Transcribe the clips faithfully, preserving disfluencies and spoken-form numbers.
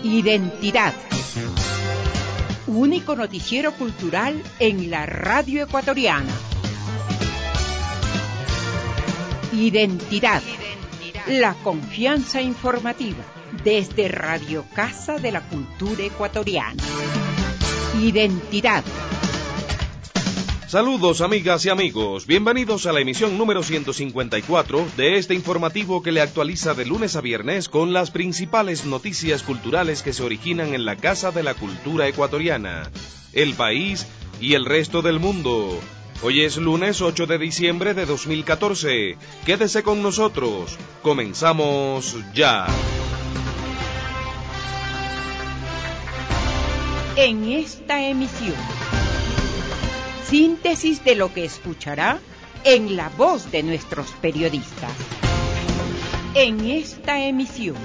Identidad. Único noticiero cultural en la radio ecuatoriana. Identidad. La confianza informativa desde Radio Casa de la Cultura Ecuatoriana. Identidad. Saludos amigas y amigos, bienvenidos a la emisión número ciento cincuenta y cuatro de este informativo que le actualiza de lunes a viernes con las principales noticias culturales que se originan en la Casa de la Cultura Ecuatoriana, el país y el resto del mundo. Hoy es lunes ocho de diciembre de dos mil catorce, quédese con nosotros, comenzamos ya. En esta emisión, síntesis de lo que escuchará en la voz de nuestros periodistas. En esta emisión,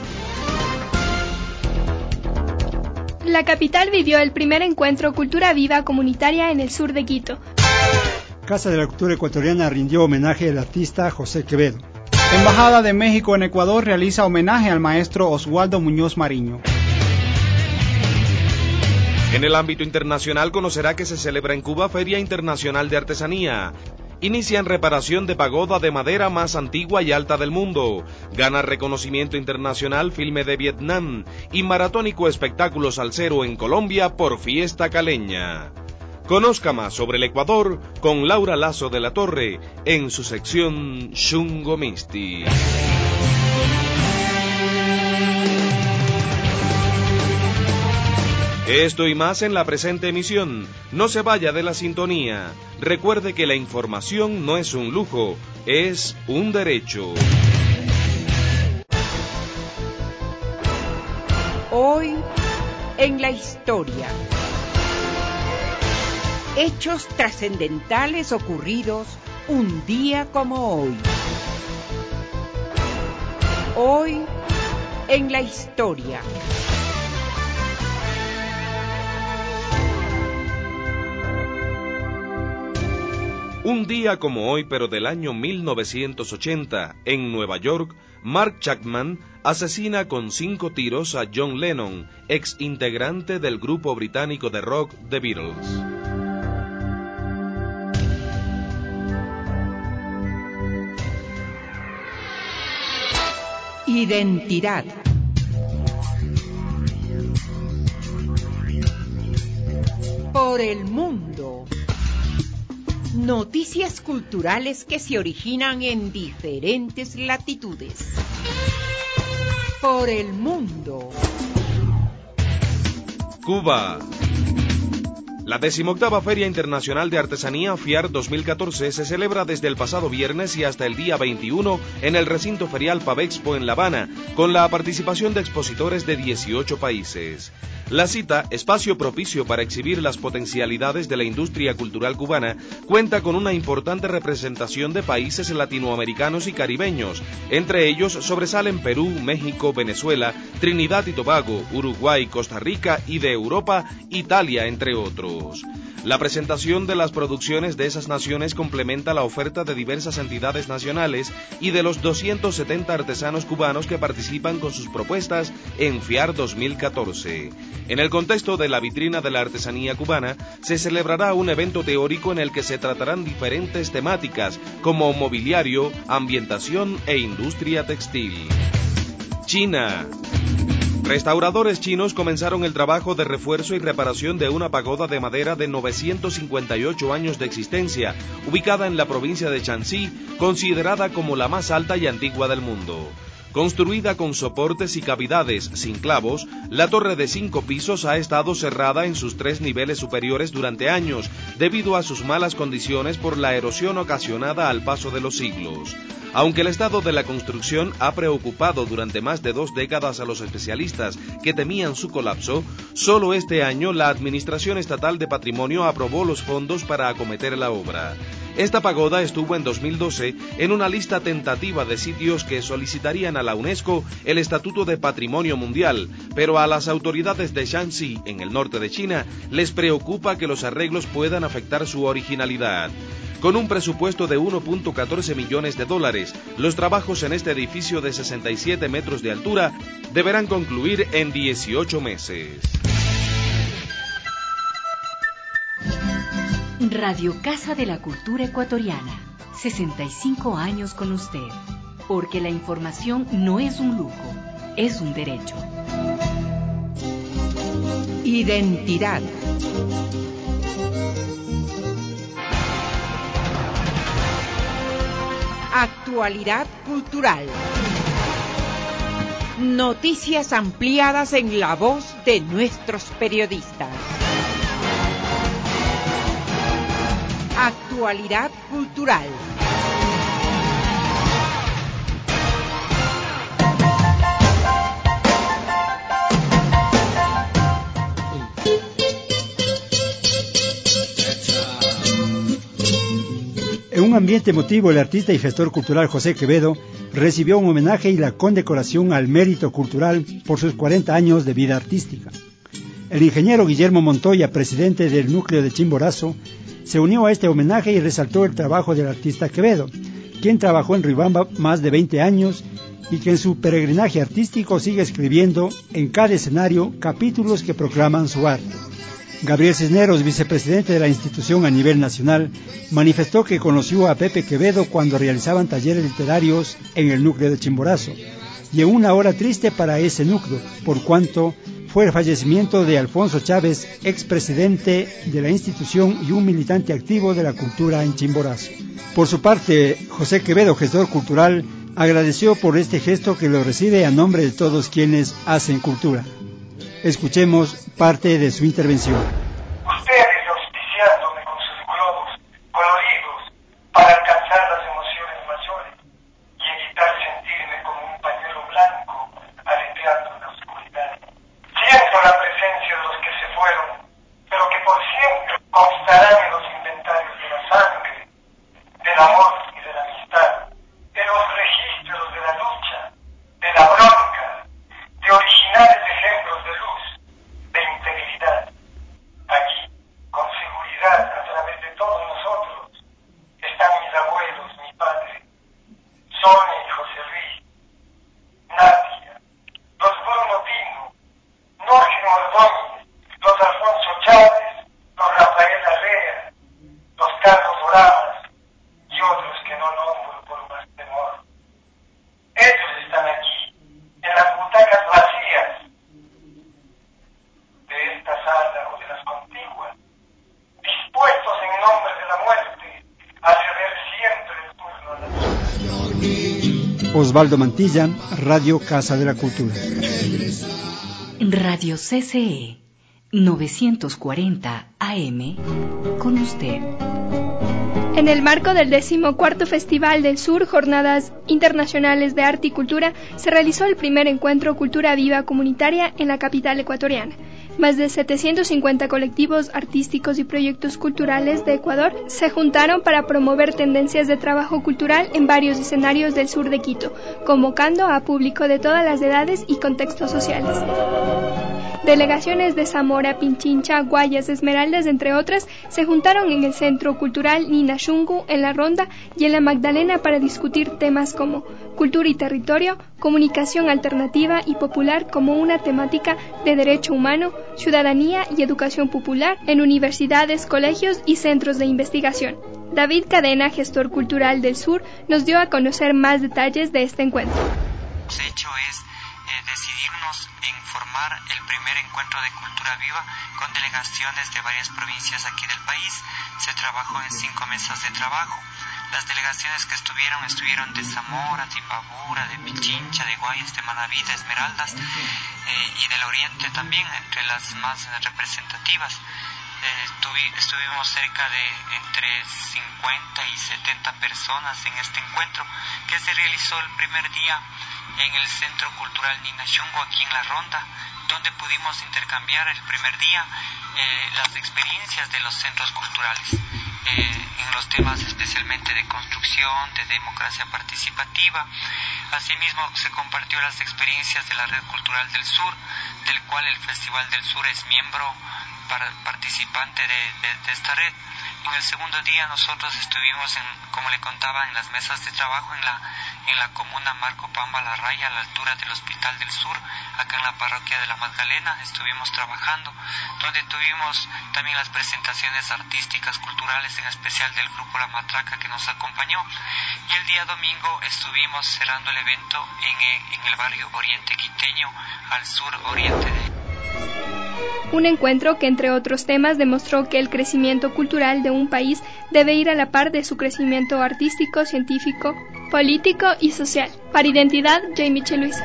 la capital vivió el primer encuentro Cultura Viva comunitaria en el sur de Quito. Casa de la Cultura Ecuatoriana rindió homenaje al artista José Quevedo. Embajada de México en Ecuador realiza homenaje al maestro Oswaldo Muñoz Mariño. En el ámbito internacional conocerá que se celebra en Cuba Feria Internacional de Artesanía. Inician reparación de pagoda de madera más antigua y alta del mundo. Gana reconocimiento internacional filme de Vietnam y maratónico espectáculo salsero en Colombia por Fiesta Caleña. Conozca más sobre el Ecuador con Laura Lazo de la Torre en su sección Xungo Misti. Esto y más en la presente emisión. No se vaya de la sintonía. Recuerde que la información no es un lujo, es un derecho. Hoy en la historia. Hechos trascendentales ocurridos un día como hoy. Hoy en la historia. Un día como hoy, pero del año mil novecientos ochenta, en Nueva York, Mark Chapman asesina con cinco tiros a John Lennon, ex integrante del grupo británico de rock The Beatles. Identidad. Por el mundo. Noticias culturales que se originan en diferentes latitudes. Por el mundo. Cuba. La decimoctava Feria Internacional de Artesanía FIAR dos mil catorce se celebra desde el pasado viernes y hasta el día veintiuno en el recinto ferial Pavexpo en La Habana, con la participación de expositores de dieciocho países. La cita, espacio propicio para exhibir las potencialidades de la industria cultural cubana, cuenta con una importante representación de países latinoamericanos y caribeños. Entre ellos sobresalen Perú, México, Venezuela, Trinidad y Tobago, Uruguay, Costa Rica y de Europa, Italia, entre otros. La presentación de las producciones de esas naciones complementa la oferta de diversas entidades nacionales y de los doscientos setenta artesanos cubanos que participan con sus propuestas en FIAR dos mil catorce. En el contexto de la vitrina de la artesanía cubana, se celebrará un evento teórico en el que se tratarán diferentes temáticas como mobiliario, ambientación e industria textil. China. Restauradores chinos comenzaron el trabajo de refuerzo y reparación de una pagoda de madera de novecientos cincuenta y ocho años de existencia, ubicada en la provincia de Shanxi, considerada como la más alta y antigua del mundo. Construida con soportes y cavidades sin clavos, la torre de cinco pisos ha estado cerrada en sus tres niveles superiores durante años, debido a sus malas condiciones por la erosión ocasionada al paso de los siglos. Aunque el estado de la construcción ha preocupado durante más de dos décadas a los especialistas que temían su colapso, solo este año la Administración Estatal de Patrimonio aprobó los fondos para acometer la obra. Esta pagoda estuvo en dos mil doce en una lista tentativa de sitios que solicitarían a la UNESCO el Estatuto de Patrimonio Mundial, pero a las autoridades de Shanxi, en el norte de China, les preocupa que los arreglos puedan afectar su originalidad. con un presupuesto de uno punto catorce millones de dólares. Los trabajos en este edificio de sesenta y siete metros de altura deberán concluir en dieciocho meses. Radio Casa de la Cultura Ecuatoriana, sesenta y cinco años con usted, porque la información no es un lujo, es un derecho. Identidad. Actualidad cultural. Noticias ampliadas en la voz de nuestros periodistas. Actualidad cultural. En un ambiente emotivo, el artista y gestor cultural José Quevedo recibió un homenaje y la condecoración al mérito cultural por sus cuarenta años de vida artística. El ingeniero Guillermo Montoya, presidente del núcleo de Chimborazo, se unió a este homenaje y resaltó el trabajo del artista Quevedo, quien trabajó en Riobamba más de veinte años y que en su peregrinaje artístico sigue escribiendo en cada escenario capítulos que proclaman su arte. Gabriel Cisneros, vicepresidente de la institución a nivel nacional, manifestó que conoció a Pepe Quevedo cuando realizaban talleres literarios en el núcleo de Chimborazo, y en una hora triste para ese núcleo, por cuanto fue el fallecimiento de Alfonso Chávez, expresidente de la institución y un militante activo de la cultura en Chimborazo. Por su parte, José Quevedo, gestor cultural, agradeció por este gesto que lo recibe a nombre de todos quienes hacen cultura. Escuchemos parte de su intervención. Ustedes auspiciándome con sus globos coloridos para alcanzar las emociones mayores y evitar sentirme como un pañuelo blanco aleteando en la oscuridad. Siento la presencia de los que se fueron, pero que por siempre constarán en los inventarios de la sangre, del amor y de la amistad, de los registros de la lucha, de la bronca, de originales ejemplos de luz, de integridad. Aquí, con seguridad, a través de todos nosotros, están mis abuelos, mi padre, Sonia y José Luis, Nadia, los Bruno Pino, Norge Ordóñez, los Alfonso Chávez, los Rafael Arrea, los Carlos Oramas y otros que no nombro por más temor. Ellos están aquí, en las butacas vacías de esta sala o de las contiguas, dispuestos en nombre de la muerte a ceder siempre el turno a la vida. Osvaldo Mantilla, Radio Casa de la Cultura. Radio C C E, novecientos cuarenta A M, con usted. En el marco del decimocuarto Festival del Sur, Jornadas Internacionales de Arte y Cultura, se realizó el primer encuentro Cultura Viva Comunitaria en la capital ecuatoriana. Más de setecientos cincuenta colectivos artísticos y proyectos culturales de Ecuador se juntaron para promover tendencias de trabajo cultural en varios escenarios del sur de Quito, convocando a público de todas las edades y contextos sociales. Delegaciones de Zamora, Pinchincha, Guayas, Esmeraldas, entre otras, se juntaron en el Centro Cultural Nina Shungu, en La Ronda y en La Magdalena para discutir temas como cultura y territorio, comunicación alternativa y popular como una temática de derecho humano, ciudadanía y educación popular en universidades, colegios y centros de investigación. David Cadena, gestor cultural del Sur, nos dio a conocer más detalles de este encuentro. Lo que hemos hecho es eh, decidirnos en formar el primer encuentro de cultura viva con delegaciones de varias provincias aquí del país. Se trabajó en cinco mesas de trabajo. Las delegaciones que estuvieron, estuvieron de Zamora, de Imbabura, de Pichincha, de Guayas, de Manaví, de Esmeraldas eh, y del Oriente también, entre las más representativas. Eh, tuvi, estuvimos cerca de entre cincuenta y setenta personas en este encuentro que se realizó el primer día en el Centro Cultural Nina Shungu, aquí en La Ronda, donde pudimos intercambiar el primer día eh, las experiencias de los centros culturales eh, en los temas especialmente de construcción, de democracia participativa. Asimismo se compartió las experiencias de la Red Cultural del Sur, del cual el Festival del Sur es miembro para, participante de, de, de esta red. En el segundo día nosotros estuvimos, en, como le contaba, en las mesas de trabajo en la, en la comuna Marco Pamba La Raya, a la altura del Hospital del Sur, acá en la parroquia de la Magdalena. Estuvimos trabajando, donde tuvimos también las presentaciones artísticas, culturales, en especial del grupo La Matraca que nos acompañó. Y el día domingo estuvimos cerrando el evento en, en el barrio Oriente Quiteño, al sur oriente de... Un encuentro que, entre otros temas, demostró que el crecimiento cultural de un país debe ir a la par de su crecimiento artístico, científico, político y social. Para Identidad, J. Michel Luisa.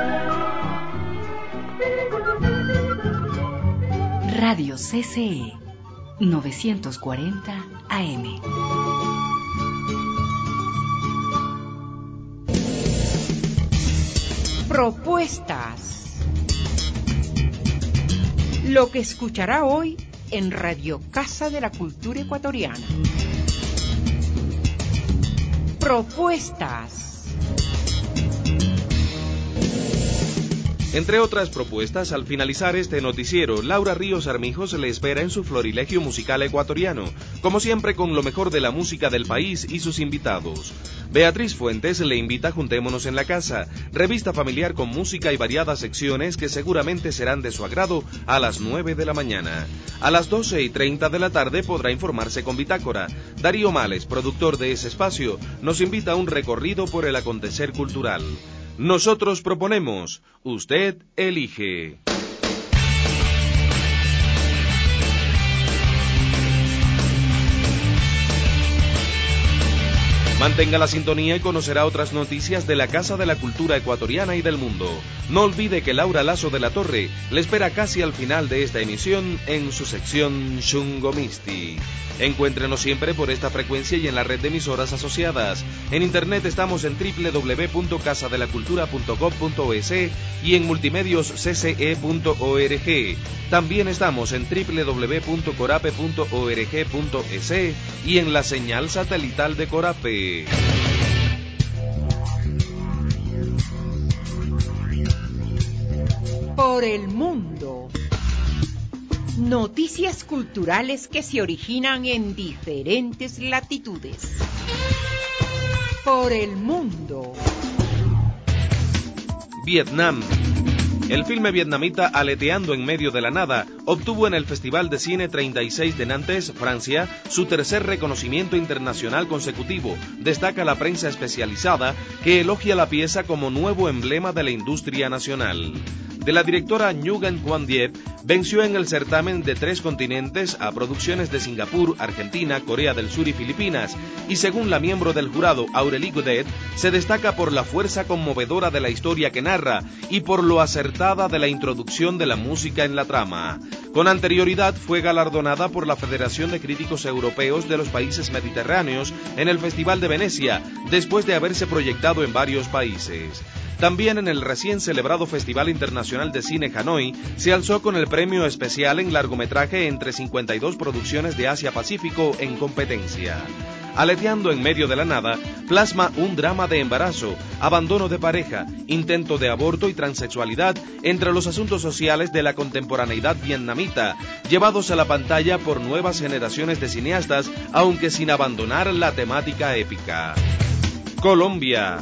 Radio C C E novecientos cuarenta A M. Propuestas. Lo que escuchará hoy en Radio Casa de la Cultura Ecuatoriana. Propuestas. Entre otras propuestas, al finalizar este noticiero, Laura Ríos Armijos le espera en su florilegio musical ecuatoriano, como siempre con lo mejor de la música del país y sus invitados. Beatriz Fuentes le invita a Juntémonos en la Casa, revista familiar con música y variadas secciones que seguramente serán de su agrado a las nueve de la mañana. A las doce y treinta de la tarde podrá informarse con Bitácora. Darío Males, productor de ese espacio, nos invita a un recorrido por el acontecer cultural. Nosotros proponemos, usted elige. Mantenga la sintonía y conocerá otras noticias de la Casa de la Cultura Ecuatoriana y del mundo. No olvide que Laura Lazo de la Torre le espera casi al final de esta emisión en su sección Shungomisti. Encuéntrenos siempre por esta frecuencia y en la red de emisoras asociadas. En internet estamos en doble u doble u doble u punto casa de la cultura punto gob punto es y en multimedios c c e punto org. También estamos en doble u doble u doble u punto corape punto org punto es y en la señal satelital de Corape. Por el mundo. Noticias culturales que se originan en diferentes latitudes. Por el mundo. Vietnam. El filme vietnamita Aleteando en medio de la nada obtuvo en el Festival de Cine treinta y seis de Nantes, Francia, su tercer reconocimiento internacional consecutivo. Destaca la prensa especializada que elogia la pieza como nuevo emblema de la industria nacional. De la directora Nguyen Quang Diep, venció en el certamen de tres continentes a producciones de Singapur, Argentina, Corea del Sur y Filipinas, y según la miembro del jurado Aurélie Godet, se destaca por la fuerza conmovedora de la historia que narra y por lo acertada de la introducción de la música en la trama. Con anterioridad fue galardonada por la Federación de Críticos Europeos de los Países Mediterráneos en el Festival de Venecia, después de haberse proyectado en varios países. También en el recién celebrado Festival Internacional de Cine Hanoi se alzó con el premio especial en largometraje entre cincuenta y dos producciones de Asia-Pacífico en competencia. Aleteando en medio de la nada, plasma un drama de embarazo, abandono de pareja, intento de aborto y transexualidad entre los asuntos sociales de la contemporaneidad vietnamita, llevados a la pantalla por nuevas generaciones de cineastas, aunque sin abandonar la temática épica. Colombia.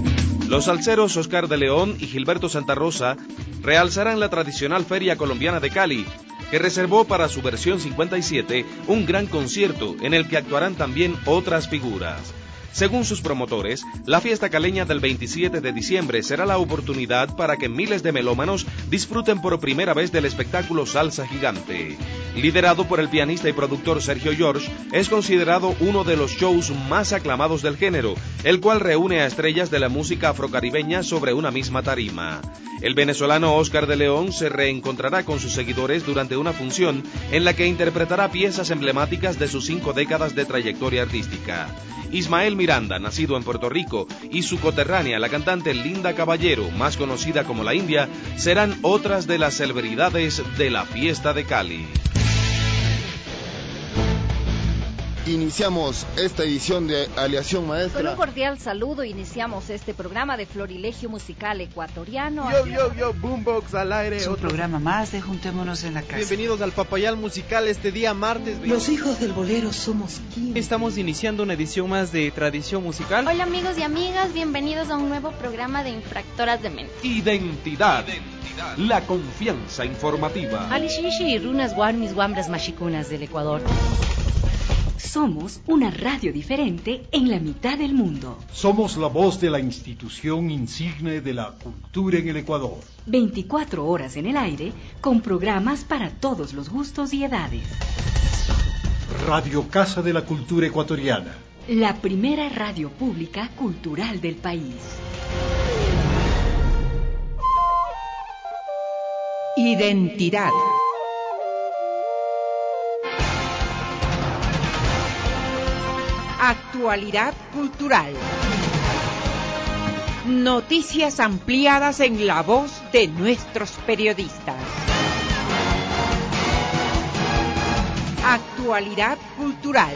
Los salseros Oscar de León y Gilberto Santa Rosa realzarán la tradicional Feria Colombiana de Cali, que reservó para su versión cincuenta y siete un gran concierto en el que actuarán también otras figuras. Según sus promotores, la fiesta caleña del veintisiete de diciembre será la oportunidad para que miles de melómanos disfruten por primera vez del espectáculo Salsa Gigante. Liderado por el pianista y productor Sergio George, es considerado uno de los shows más aclamados del género, el cual reúne a estrellas de la música afrocaribeña sobre una misma tarima. El venezolano Oscar de León se reencontrará con sus seguidores durante una función en la que interpretará piezas emblemáticas de sus cinco décadas de trayectoria artística. Ismael Miranda, nacido en Puerto Rico, y su coterránea, la cantante Linda Caballero, más conocida como La India, serán otras de las celebridades de la fiesta de Cali. Iniciamos esta edición de Aleación Maestra. Con un cordial saludo iniciamos este programa de Florilegio Musical Ecuatoriano. Yo, yo, yo, Boombox al aire. Es un otro programa más de Juntémonos en la Casa. Bienvenidos al Papayal Musical este día martes. Los hijos del bolero somos quien. Estamos iniciando una edición más de Tradición Musical. Hola amigos y amigas, bienvenidos a un nuevo programa de Infractoras de Mente. Identidad. Identidad. La confianza informativa. Alishishi y runas guarmis guambras machicunas del Ecuador. Somos una radio diferente en la mitad del mundo. Somos la voz de la institución insigne de la cultura en el Ecuador. veinticuatro horas en el aire, con programas para todos los gustos y edades. Radio Casa de la Cultura Ecuatoriana. La primera radio pública cultural del país. Identidad. Actualidad cultural. Noticias ampliadas en la voz de nuestros periodistas. Actualidad cultural.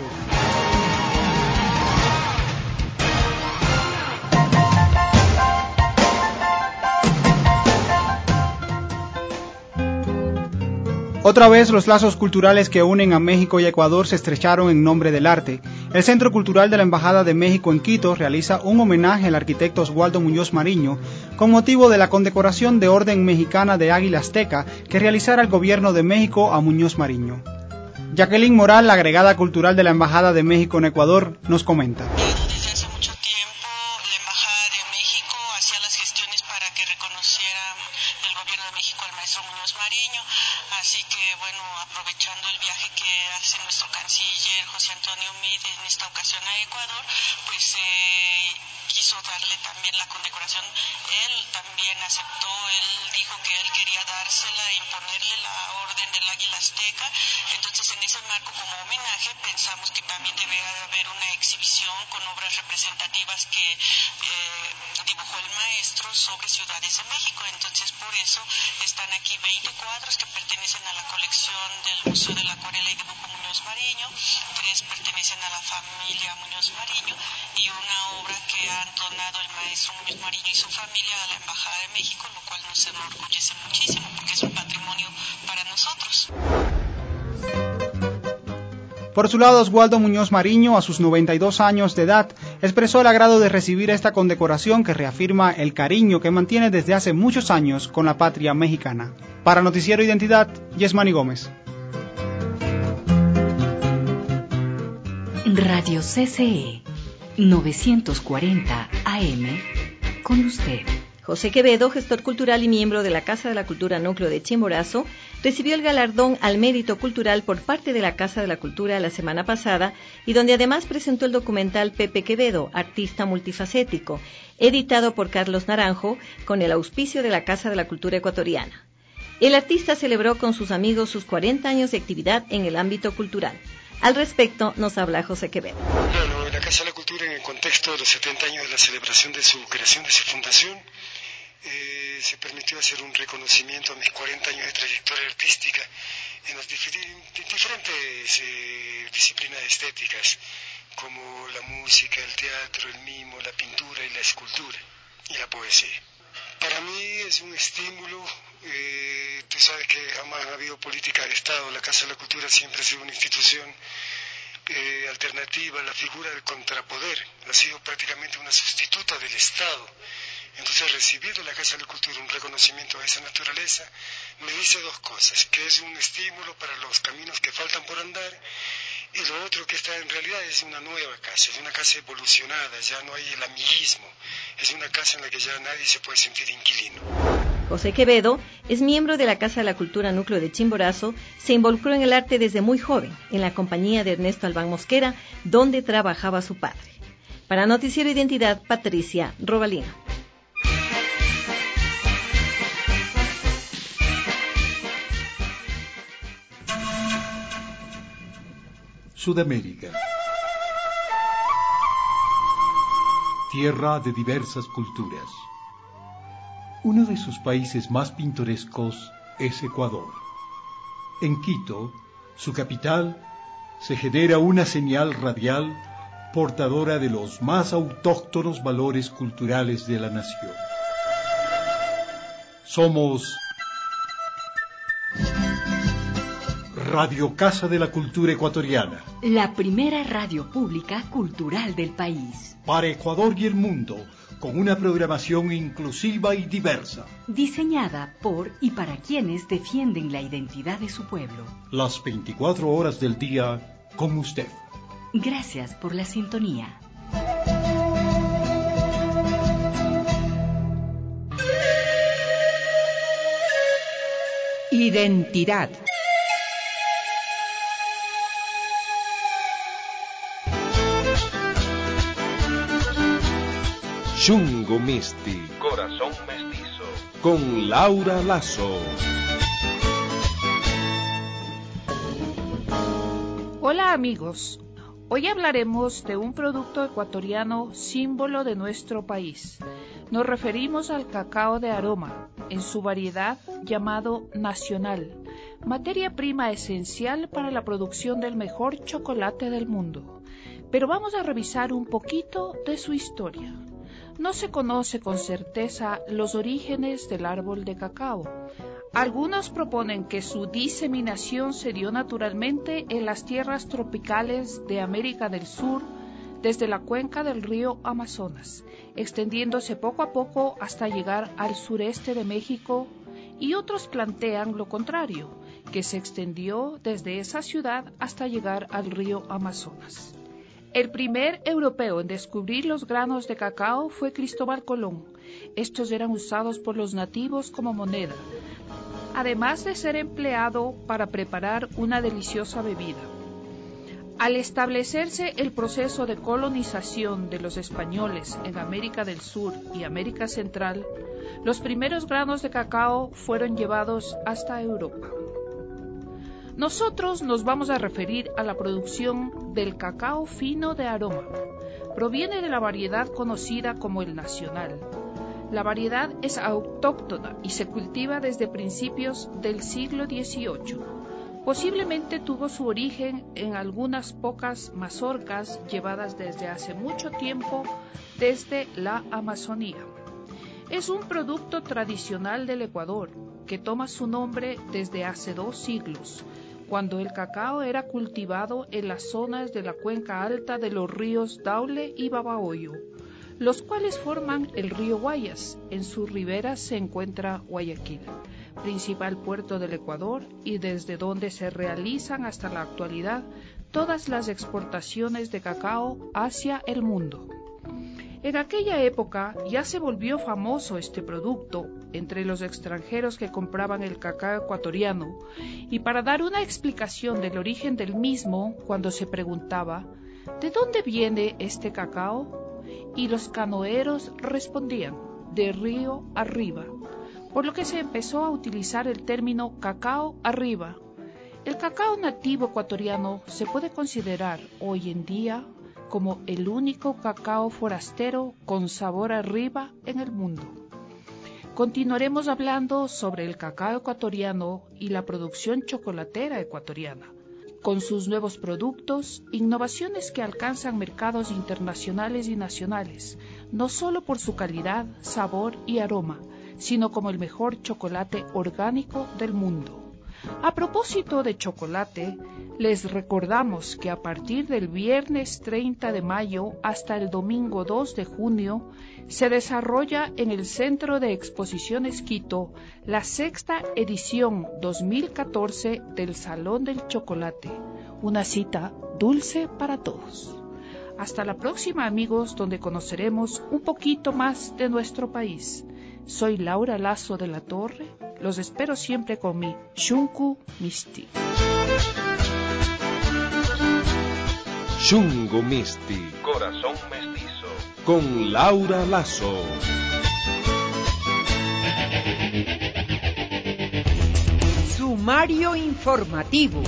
Otra vez los lazos culturales que unen a México y Ecuador se estrecharon en nombre del arte. El Centro Cultural de la Embajada de México en Quito realiza un homenaje al arquitecto Oswaldo Muñoz Mariño con motivo de la condecoración de Orden Mexicana de Águila Azteca que realizara el gobierno de México a Muñoz Mariño. Jacqueline Moral, la agregada cultural de la Embajada de México en Ecuador, nos comenta. Desde hace mucho tiempo la Embajada de México hacía las gestiones para que reconociera el gobierno de México al maestro Muñoz Mariño. Así que, bueno, aprovechando el viaje que hace nuestro canciller José Antonio Meade en esta ocasión a Ecuador, pues eh, quiso darle también la condecoración. Él también aceptó, él dijo que él quería dársela, imponerle la orden del Águila Azteca. Entonces, en ese marco, como homenaje, pensamos que también debe haber una exhibición con obras representativas que eh, dibujó el maestro sobre ciudades de México. Entonces, por eso están aquí veinte cuadros que pertenecen a la colección del Museo de la Acuarela y Dibujo Muñoz Mariño, tres pertenecen a la familia Muñoz Mariño y una obra que han donado el maestro Muñoz Mariño y su familia a la Embajada de México, lo cual nos enorgullece muchísimo porque es un patrimonio para nosotros. Por su lado, Oswaldo Muñoz Mariño, a sus noventa y dos años de edad, expresó el agrado de recibir esta condecoración que reafirma el cariño que mantiene desde hace muchos años con la patria mexicana. Para Noticiero Identidad, Yesmani Gómez. Radio C C E, novecientos cuarenta A M, con usted. José Quevedo, gestor cultural y miembro de la Casa de la Cultura Núcleo de Chimborazo, recibió el galardón al mérito cultural por parte de la Casa de la Cultura la semana pasada y donde además presentó el documental Pepe Quevedo, artista multifacético, editado por Carlos Naranjo con el auspicio de la Casa de la Cultura Ecuatoriana. El artista celebró con sus amigos sus cuarenta años de actividad en el ámbito cultural. Al respecto nos habla José Quevedo. Bueno, la Casa de la Cultura en el contexto de los setenta años de la celebración de su creación, de su fundación, eh, se permitió hacer un reconocimiento a mis cuarenta años de trayectoria artística en las diferentes, diferentes eh, disciplinas estéticas, como la música, el teatro, el mimo, la pintura y la escultura y la poesía. Para mí es un estímulo, eh, tú sabes que jamás ha habido política de Estado, la Casa de la Cultura siempre ha sido una institución eh, alternativa, la figura del contrapoder ha sido prácticamente una sustituta del Estado. Entonces, recibir de la Casa de la Cultura un reconocimiento a esa naturaleza me dice dos cosas, que es un estímulo para los caminos que faltan por andar, y lo otro que está en realidad es una nueva casa, es una casa evolucionada, ya no hay el amiguismo, es una casa en la que ya nadie se puede sentir inquilino. José Quevedo es miembro de la Casa de la Cultura Núcleo de Chimborazo, se involucró en el arte desde muy joven, en la compañía de Ernesto Albán Mosquera, donde trabajaba su padre. Para Noticiero Identidad, Patricia Robalino. Sudamérica. Tierra de diversas culturas. Uno de sus países más pintorescos es Ecuador. En Quito, su capital, se genera una señal radial portadora de los más autóctonos valores culturales de la nación. Somos Radio Casa de la Cultura Ecuatoriana, la primera radio pública cultural del país. Para Ecuador y el mundo, con una programación inclusiva y diversa. Diseñada por y para quienes defienden la identidad de su pueblo. Las veinticuatro horas del día con usted. Gracias por la sintonía. Identidad. Xungo Misti, Corazón Mestizo, con Laura Lazo. Hola amigos, hoy hablaremos de un producto ecuatoriano símbolo de nuestro país. Nos referimos al cacao de aroma, en su variedad llamado nacional, materia prima esencial para la producción del mejor chocolate del mundo. Pero vamos a revisar un poquito de su historia. No se conoce con certeza los orígenes del árbol de cacao. Algunos proponen que su diseminación se dio naturalmente en las tierras tropicales de América del Sur, desde la cuenca del río Amazonas, extendiéndose poco a poco hasta llegar al sureste de México, y otros plantean lo contrario, que se extendió desde esa ciudad hasta llegar al río Amazonas. El primer europeo en descubrir los granos de cacao fue Cristóbal Colón. Estos eran usados por los nativos como moneda, además de ser empleado para preparar una deliciosa bebida. Al establecerse el proceso de colonización de los españoles en América del Sur y América Central, los primeros granos de cacao fueron llevados hasta Europa. Nosotros nos vamos a referir a la producción del cacao fino de aroma. Proviene de la variedad conocida como el nacional. La variedad es autóctona y se cultiva desde principios del siglo dieciocho. Posiblemente tuvo su origen en algunas pocas mazorcas llevadas desde hace mucho tiempo desde la Amazonía. Es un producto tradicional del Ecuador que toma su nombre desde hace dos siglos, cuando el cacao era cultivado en las zonas de la cuenca alta de los ríos Daule y Babahoyo, los cuales forman el río Guayas. En sus riberas se encuentra Guayaquil, principal puerto del Ecuador, y desde donde se realizan hasta la actualidad todas las exportaciones de cacao hacia el mundo. En aquella época ya se volvió famoso este producto entre los extranjeros que compraban el cacao ecuatoriano, y para dar una explicación del origen del mismo, cuando se preguntaba ¿de dónde viene este cacao?, y los canoeros respondían de río arriba, por lo que se empezó a utilizar el término cacao arriba. El cacao nativo ecuatoriano se puede considerar hoy en día como el único cacao forastero con sabor arriba en el mundo. Continuaremos hablando sobre el cacao ecuatoriano y la producción chocolatera ecuatoriana, con sus nuevos productos, innovaciones que alcanzan mercados internacionales y nacionales, no solo por su calidad, sabor y aroma, sino como el mejor chocolate orgánico del mundo. A propósito de chocolate, les recordamos que a partir del viernes treinta de mayo hasta el domingo dos de junio se desarrolla en el Centro de Exposiciones Quito la sexta edición dos mil catorce del Salón del Chocolate, una cita dulce para todos. Hasta la próxima, amigos, donde conoceremos un poquito más de nuestro país. Soy Laura Lazo de la Torre. Los espero siempre con mi Xungo Misti. Xungo Misti, Corazón Mestizo, con Laura Lazo. Sumario informativo.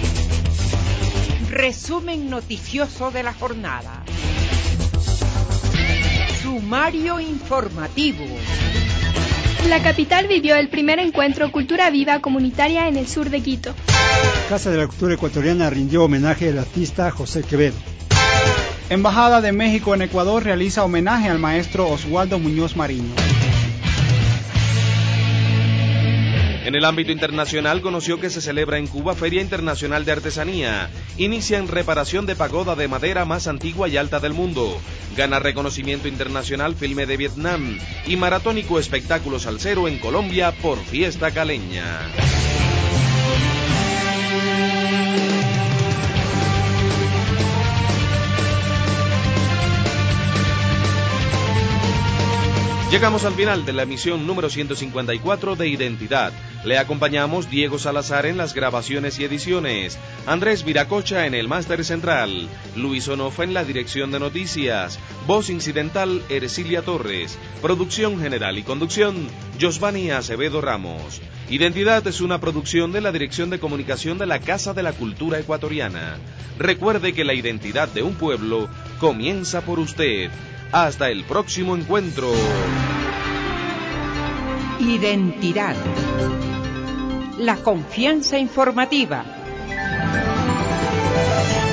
Resumen noticioso de la jornada. Sumario informativo. La capital vivió el primer encuentro Cultura Viva comunitaria en el sur de Quito. Casa de la Cultura Ecuatoriana rindió homenaje al artista José Quevedo. Embajada de México en Ecuador realiza homenaje al maestro Oswaldo Muñoz Mariño. En el ámbito internacional conoció que se celebra en Cuba Feria Internacional de Artesanía. Inicia en reparación de pagoda de madera más antigua y alta del mundo. Gana reconocimiento internacional filme de Vietnam. Y maratónico espectáculo salsero en Colombia por Fiesta Caleña. Llegamos al final de la emisión número ciento cincuenta y cuatro de Identidad. Le acompañamos Diego Salazar en las grabaciones y ediciones, Andrés Viracocha en el máster central, Luis Onofa en la dirección de noticias, voz incidental Ercilia Torres, producción general y conducción Josvani Acevedo Ramos. Identidad es una producción de la Dirección de Comunicación de la Casa de la Cultura Ecuatoriana. Recuerde que la identidad de un pueblo comienza por usted. Hasta el próximo encuentro. Identidad. La confianza informativa.